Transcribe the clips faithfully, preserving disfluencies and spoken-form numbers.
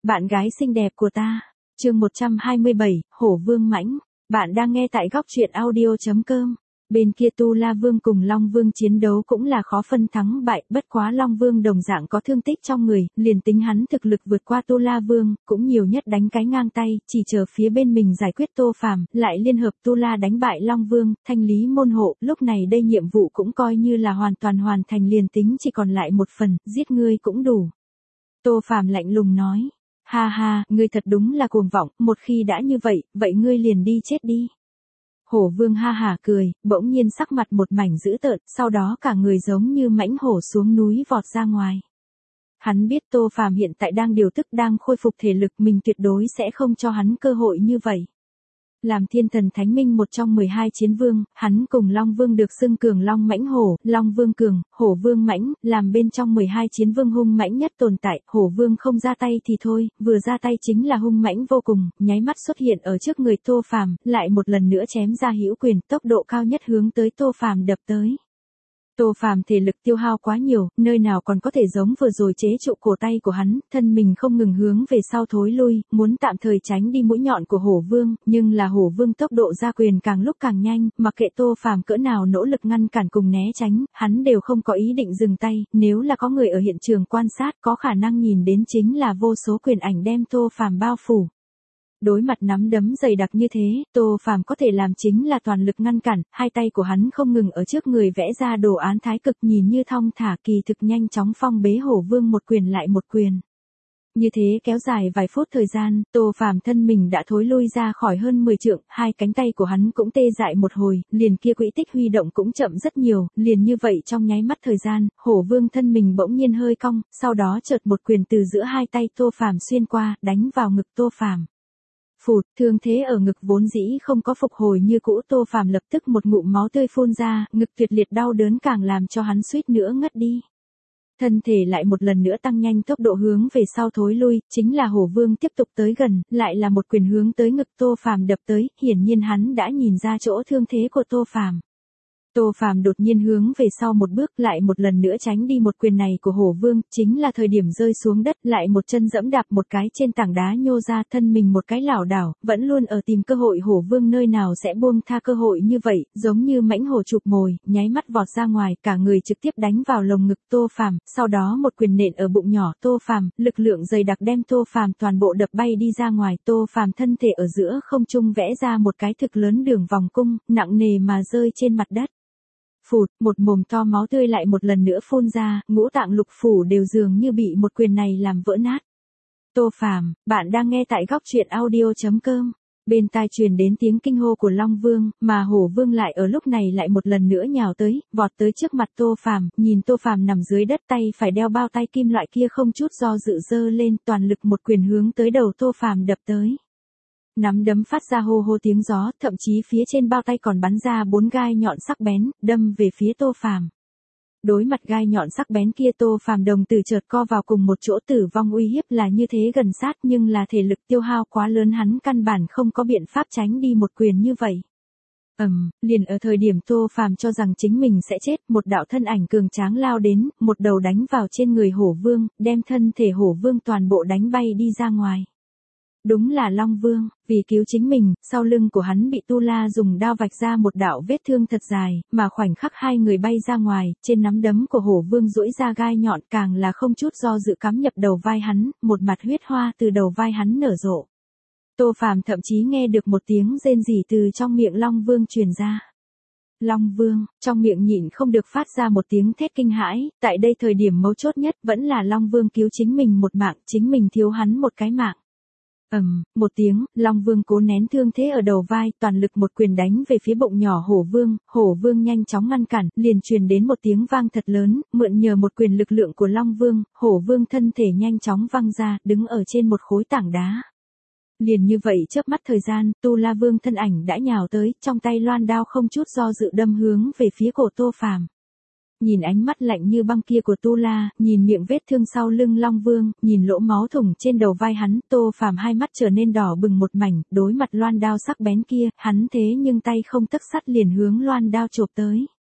Bạn gái xinh đẹp của ta. Chương một trăm hai mươi bảy, Hổ Vương Mãnh. Bạn đang nghe tại góc truyện audio chấm com. Bên kia Tu La Vương cùng Long Vương chiến đấu cũng là khó phân thắng bại, bất quá Long Vương đồng dạng có thương tích trong người, liền tính hắn thực lực vượt qua Tu La Vương, cũng nhiều nhất đánh cái ngang tay, chỉ chờ phía bên mình giải quyết Tô Phàm, lại liên hợp Tu La đánh bại Long Vương, thanh lý môn hộ, lúc này đây nhiệm vụ cũng coi như là hoàn toàn hoàn thành, liền tính chỉ còn lại một phần, giết ngươi cũng đủ. Tô Phàm lạnh lùng nói, ha ha, ngươi thật đúng là cuồng vọng, một khi đã như vậy, vậy ngươi liền đi chết đi. Hổ Vương ha hả cười, bỗng nhiên sắc mặt một mảnh dữ tợn, sau đó cả người giống như mãnh hổ xuống núi vọt ra ngoài. Hắn biết Tô Phàm hiện tại đang điều tức, đang khôi phục thể lực, mình tuyệt đối sẽ không cho hắn cơ hội như vậy. Làm thiên thần thánh minh một trong mười hai chiến vương, hắn cùng Long Vương được xưng cường long mãnh hổ, Long Vương cường, Hổ Vương mãnh, làm bên trong mười hai chiến vương hung mãnh nhất tồn tại, Hổ Vương không ra tay thì thôi, vừa ra tay chính là hung mãnh vô cùng, nháy mắt xuất hiện ở trước người Tô Phàm, lại một lần nữa chém ra hữu quyền, tốc độ cao nhất hướng tới Tô Phàm đập tới. Tô Phàm thể lực tiêu hao quá nhiều, nơi nào còn có thể giống vừa rồi chế trụ cổ tay của hắn, thân mình không ngừng hướng về sau thối lui, muốn tạm thời tránh đi mũi nhọn của Hổ Vương, nhưng là Hổ Vương tốc độ ra quyền càng lúc càng nhanh, mặc kệ Tô Phàm cỡ nào nỗ lực ngăn cản cùng né tránh, hắn đều không có ý định dừng tay, nếu là có người ở hiện trường quan sát, có khả năng nhìn đến chính là vô số quyền ảnh đem Tô Phàm bao phủ. Đối mặt nắm đấm dày đặc như thế, Tô Phàm có thể làm chính là toàn lực ngăn cản, hai tay của hắn không ngừng ở trước người vẽ ra đồ án thái cực, nhìn như thong thả, kỳ thực nhanh chóng phong bế Hổ Vương một quyền lại một quyền. Như thế kéo dài vài phút thời gian, Tô Phàm thân mình đã thối lui ra khỏi hơn mười trượng, hai cánh tay của hắn cũng tê dại một hồi, liền kia quỹ tích huy động cũng chậm rất nhiều, liền như vậy trong nháy mắt thời gian, Hổ Vương thân mình bỗng nhiên hơi cong, sau đó chợt một quyền từ giữa hai tay Tô Phàm xuyên qua, đánh vào ngực Tô Phàm. Phụt, thương thế ở ngực vốn dĩ không có phục hồi như cũ, Tô Phàm lập tức một ngụm máu tươi phun ra, ngực tuyệt liệt đau đớn càng làm cho hắn suýt nữa ngất đi. Thân thể lại một lần nữa tăng nhanh tốc độ hướng về sau thối lui, chính là Hổ Vương tiếp tục tới gần, lại là một quyền hướng tới ngực Tô Phàm đập tới, hiển nhiên hắn đã nhìn ra chỗ thương thế của Tô Phàm. Tô Phàm đột nhiên hướng về sau một bước, lại một lần nữa tránh đi một quyền này của Hổ Vương, chính là thời điểm rơi xuống đất, lại một chân dẫm đạp một cái trên tảng đá nhô ra, thân mình một cái lảo đảo, vẫn luôn ở tìm cơ hội, Hổ Vương nơi nào sẽ buông tha cơ hội như vậy, giống như mãnh hổ chụp mồi, nháy mắt vọt ra ngoài, cả người trực tiếp đánh vào lồng ngực Tô Phàm, sau đó một quyền nện ở bụng nhỏ Tô Phàm, lực lượng dày đặc đem Tô Phàm toàn bộ đập bay đi ra ngoài, Tô Phàm thân thể ở giữa không trung vẽ ra một cái thực lớn đường vòng cung, nặng nề mà rơi trên mặt đất. Phụt, một mồm to máu tươi lại một lần nữa phun ra, ngũ tạng lục phủ đều dường như bị một quyền này làm vỡ nát. Tô Phàm, bạn đang nghe tại góc truyện audio chấm com. Bên tai truyền đến tiếng kinh hô của Long Vương, mà Hổ Vương lại ở lúc này lại một lần nữa nhào tới, vọt tới trước mặt Tô Phàm, nhìn Tô Phàm nằm dưới đất, tay phải đeo bao tay kim loại kia không chút do dự giơ lên, toàn lực một quyền hướng tới đầu Tô Phàm đập tới. Nắm đấm phát ra hô hô tiếng gió, thậm chí phía trên bao tay còn bắn ra bốn gai nhọn sắc bén, đâm về phía Tô Phàm. Đối mặt gai nhọn sắc bén kia, Tô Phàm đồng tử chợt co vào cùng một chỗ, tử vong uy hiếp là như thế gần sát, nhưng là thể lực tiêu hao quá lớn, hắn căn bản không có biện pháp tránh đi một quyền như vậy. Ầm, um, liền ở thời điểm Tô Phàm cho rằng chính mình sẽ chết, một đạo thân ảnh cường tráng lao đến, một đầu đánh vào trên người Hổ Vương, đem thân thể Hổ Vương toàn bộ đánh bay đi ra ngoài. Đúng là Long Vương, vì cứu chính mình, sau lưng của hắn bị Tu La dùng đao vạch ra một đạo vết thương thật dài, mà khoảnh khắc hai người bay ra ngoài, trên nắm đấm của Hổ Vương duỗi ra gai nhọn, càng là không chút do dự cắm nhập đầu vai hắn, một mặt huyết hoa từ đầu vai hắn nở rộ. Tô Phàm thậm chí nghe được một tiếng rên rỉ từ trong miệng Long Vương truyền ra. Long Vương, trong miệng nhịn không được phát ra một tiếng thét kinh hãi, tại đây thời điểm mấu chốt nhất vẫn là Long Vương cứu chính mình một mạng, chính mình thiếu hắn một cái mạng. Ầm, um, một tiếng, Long Vương cố nén thương thế ở đầu vai, toàn lực một quyền đánh về phía bụng nhỏ Hổ Vương, Hổ Vương nhanh chóng ngăn cản, liền truyền đến một tiếng vang thật lớn, mượn nhờ một quyền lực lượng của Long Vương, Hổ Vương thân thể nhanh chóng văng ra, đứng ở trên một khối tảng đá. Liền như vậy chớp mắt thời gian, Tu La Vương thân ảnh đã nhào tới, trong tay loan đao không chút do dự đâm hướng về phía cổ Tô Phàm. Nhìn ánh mắt lạnh như băng kia của Tu La, nhìn miệng vết thương sau lưng Long Vương, nhìn lỗ máu thủng trên đầu vai hắn, Tô Phàm hai mắt trở nên đỏ bừng một mảnh, đối mặt loan đao sắc bén kia, hắn thế nhưng tay không tấc sắt liền hướng loan đao chộp tới.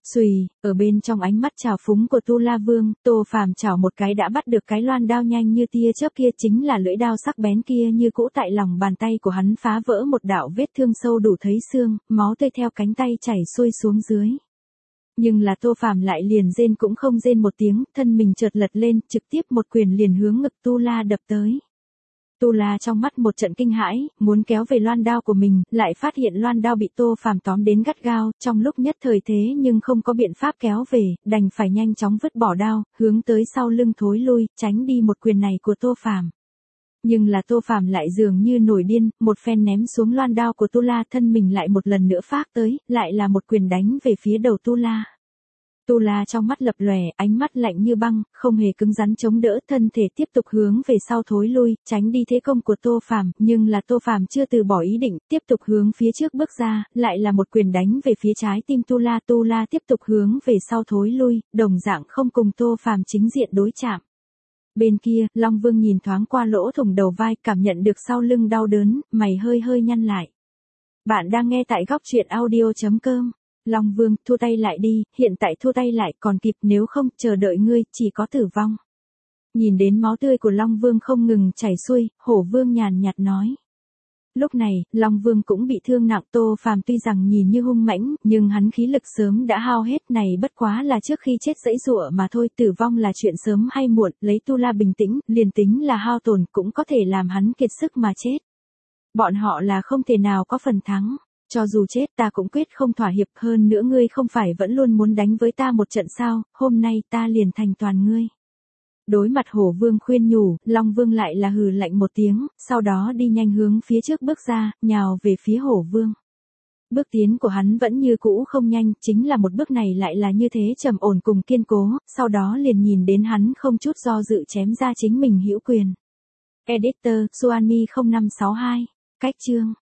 Xùy, ở bên trong ánh mắt trào phúng của Tu La Vương, Tô Phàm chảo một cái đã bắt được cái loan đao nhanh như tia chớp kia, chính là lưỡi đao sắc bén kia như cũ tại lòng bàn tay của hắn phá vỡ một đạo vết thương sâu đủ thấy xương, máu tươi theo cánh tay chảy xuôi xuống dưới. Nhưng là Tô Phàm lại liền rên cũng không rên một tiếng, thân mình chợt lật lên, trực tiếp một quyền liền hướng ngực Tu La đập tới. Tu La trong mắt một trận kinh hãi, muốn kéo về loan đao của mình, lại phát hiện loan đao bị Tô Phàm tóm đến gắt gao, trong lúc nhất thời thế nhưng không có biện pháp kéo về, đành phải nhanh chóng vứt bỏ đao, hướng tới sau lưng thối lui, tránh đi một quyền này của Tô Phàm. Nhưng là Tô Phàm lại dường như nổi điên, một phen ném xuống loan đao của Tu La, thân mình lại một lần nữa phác tới, lại là một quyền đánh về phía đầu Tu La. Tu La trong mắt lập lòe, ánh mắt lạnh như băng, không hề cứng rắn chống đỡ, thân thể tiếp tục hướng về sau thối lui, tránh đi thế công của Tô Phàm, nhưng là Tô Phàm chưa từ bỏ ý định, tiếp tục hướng phía trước bước ra, lại là một quyền đánh về phía trái tim Tu La, Tu La tiếp tục hướng về sau thối lui, đồng dạng không cùng Tô Phàm chính diện đối chạm. Bên kia, Long Vương nhìn thoáng qua lỗ thủng đầu vai, cảm nhận được sau lưng đau đớn, mày hơi hơi nhăn lại. Bạn đang nghe tại góc truyện audio chấm com. Long Vương, thua tay lại đi, hiện tại thua tay lại còn kịp, nếu không, chờ đợi ngươi, chỉ có tử vong. Nhìn đến máu tươi của Long Vương không ngừng chảy xuôi, Hổ Vương nhàn nhạt nói. Lúc này, Long Vương cũng bị thương nặng, Tô Phàm tuy rằng nhìn như hung mãnh, nhưng hắn khí lực sớm đã hao hết, này bất quá là trước khi chết giãy giụa mà thôi, tử vong là chuyện sớm hay muộn, lấy Tu La bình tĩnh, liền tính là hao tổn cũng có thể làm hắn kiệt sức mà chết. Bọn họ là không thể nào có phần thắng. Cho dù chết ta cũng quyết không thỏa hiệp, hơn nữa ngươi không phải vẫn luôn muốn đánh với ta một trận sao, hôm nay ta liền thành toàn ngươi. Đối mặt Hổ Vương khuyên nhủ, Long Vương lại là hừ lạnh một tiếng, sau đó đi nhanh hướng phía trước bước ra, nhào về phía Hổ Vương. Bước tiến của hắn vẫn như cũ không nhanh, chính là một bước này lại là như thế trầm ổn cùng kiên cố, sau đó liền nhìn đến hắn không chút do dự chém ra chính mình hữu quyền. Editor, Suami không năm sáu hai, cách chương.